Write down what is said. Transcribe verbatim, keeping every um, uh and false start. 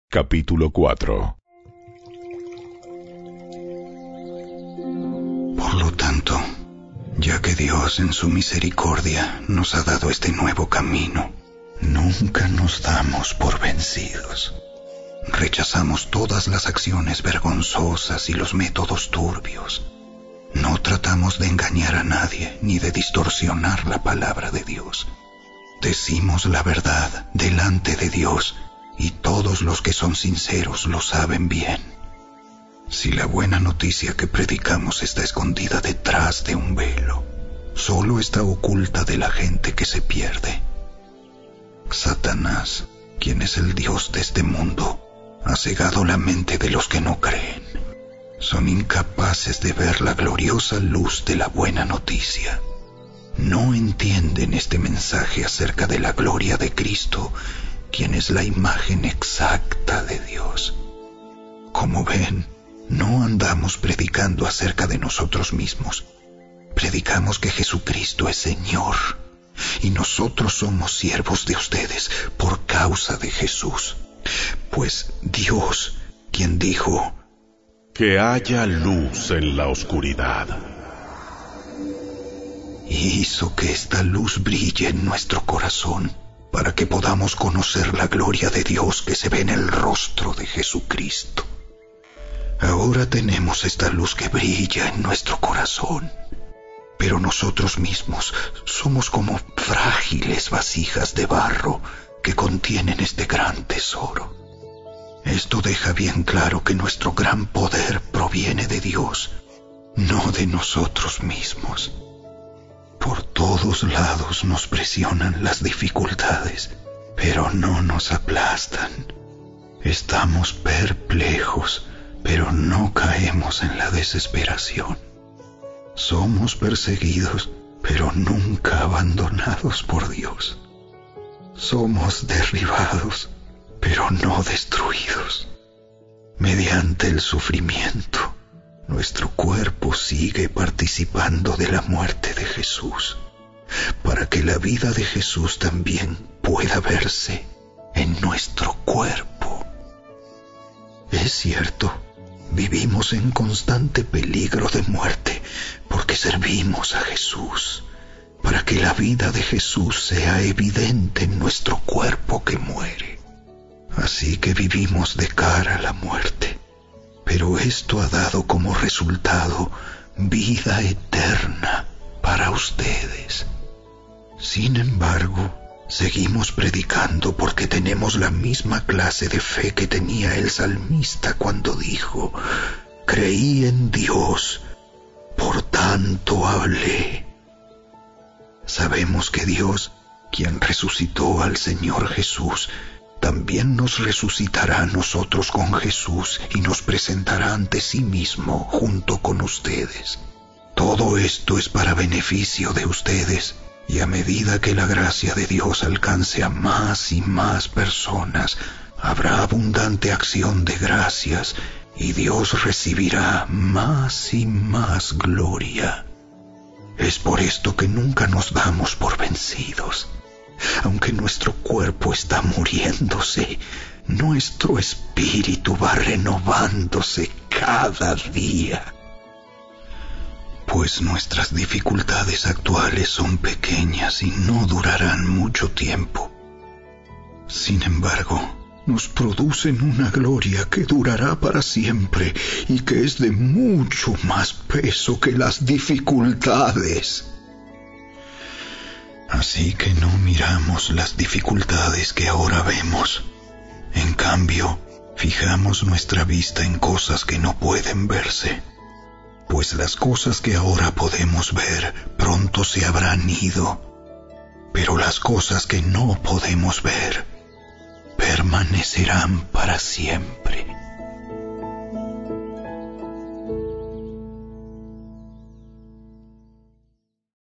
Capítulo cuatro. Por lo tanto, ya que Dios en su misericordia nos ha dado este nuevo camino, nunca nos damos por vencidos. Rechazamos todas las acciones vergonzosas y los métodos turbios. No tratamos de engañar a nadie ni de distorsionar la palabra de Dios. Decimos la verdad delante de Dios y todos los que son sinceros lo saben bien. Si la buena noticia que predicamos está escondida detrás de un velo, solo está oculta de la gente que se pierde. Satanás, quien es el Dios de este mundo, ha cegado la mente de los que no creen. Son incapaces de ver la gloriosa luz de la buena noticia. No entienden este mensaje acerca de la gloria de Cristo, quien es la imagen exacta de Dios. Como ven, no andamos predicando acerca de nosotros mismos. Predicamos que Jesucristo es Señor, y nosotros somos siervos de ustedes por causa de Jesús. Pues Dios, quien dijo: que haya luz en la oscuridad, hizo que esta luz brille en nuestro corazón, para que podamos conocer la gloria de Dios que se ve en el rostro de Jesucristo. Ahora tenemos esta luz que brilla en nuestro corazón, pero nosotros mismos somos como frágiles vasijas de barro que contienen este gran tesoro. Esto deja bien claro que nuestro gran poder proviene de Dios, no de nosotros mismos. Por todos lados nos presionan las dificultades, pero no nos aplastan. Estamos perplejos, pero no caemos en la desesperación. Somos perseguidos, pero nunca abandonados por Dios. Somos derribados, pero no destruidos. Mediante el sufrimiento, nuestro cuerpo sigue participando de la muerte de Jesús, para que la vida de Jesús también pueda verse en nuestro cuerpo. Es cierto, vivimos en constante peligro de muerte porque servimos a Jesús, para que la vida de Jesús sea evidente en nuestro cuerpo que muere. Así que vivimos de cara a la muerte. Pero esto ha dado como resultado vida eterna para ustedes. Sin embargo, seguimos predicando porque tenemos la misma clase de fe que tenía el salmista cuando dijo: creí en Dios, por tanto hablé. Sabemos que Dios, quien resucitó al Señor Jesús, también nos resucitará a nosotros con Jesús y nos presentará ante sí mismo junto con ustedes. Todo esto es para beneficio de ustedes, y a medida que la gracia de Dios alcance a más y más personas, habrá abundante acción de gracias, y Dios recibirá más y más gloria. Es por esto que nunca nos damos por vencidos. Aunque nuestro cuerpo está muriéndose, nuestro espíritu va renovándose cada día. Pues nuestras dificultades actuales son pequeñas y no durarán mucho tiempo. Sin embargo, nos producen una gloria que durará para siempre y que es de mucho más peso que las dificultades. Así que no miramos las dificultades que ahora vemos. En cambio, fijamos nuestra vista en cosas que no pueden verse. Pues las cosas que ahora podemos ver pronto se habrán ido. Pero las cosas que no podemos ver permanecerán para siempre.